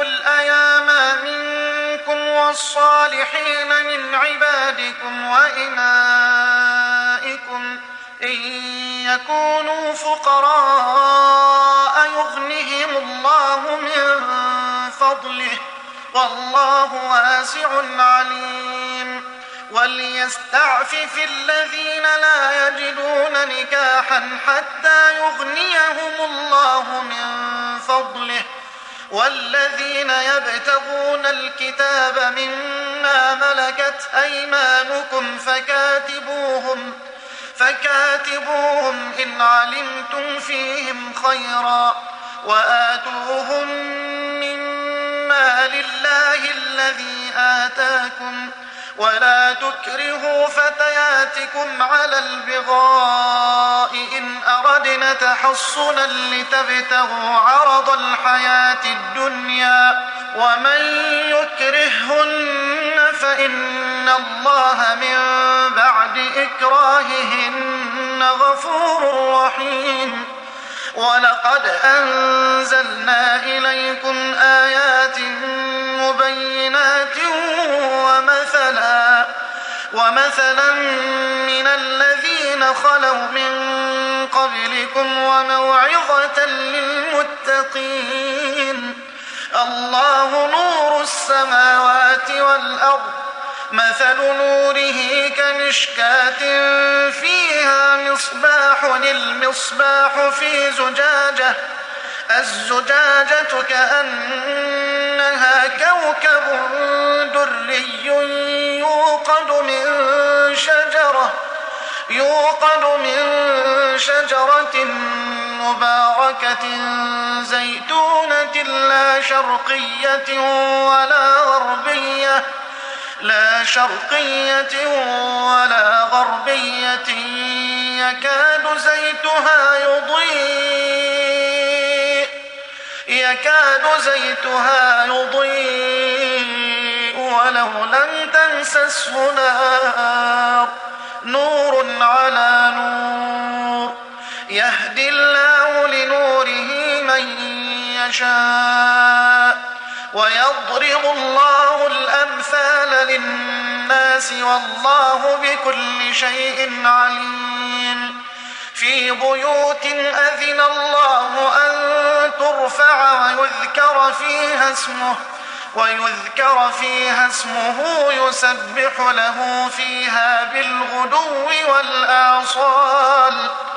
الأيام منكم والصالحين من عبادكم وإمائكم إن يكونوا فقراء يغنهم الله من فضله والله واسع عليم. وليستعفف الذين لا يجدون نكاحا حتى يغنيهم الله من فضله والذين يبتغون الكتاب مما ملكت أيمانكم فكاتبوهم إن علمتم فيهم خيرا وآتوهم مما لله الذي آتاكم ولا تكرهوا فتياتكم على البغاء إن أردنا تحصنا لتبتغوا عرض الحياة الدنيا ومن يكرههن فإن الله من بعد إكراههن غفور رحيم. ولقد أنزلنا إليكم آيات مبينات ومثلا من الذين خلوا من قبلكم وموعظة للمتقين. الله نور السماوات والأرض مثل نوره كمشكاة فيها مصباح المصباح في زجاجة الزجاجة كأنها كوكب دري يوقد من شجرة مباركة زيتونة لا شرقية ولا غربية يكاد زيتها يضيء ولو لم تمسسه نار نور على نور يهدي الله لنوره من يشاء ويضرب الله الأمثال للناس والله بكل شيء عليم. في بيوت أذن الله أن ترفع ويذكر فيها اسمه يسبح له فيها بالغدو والآصال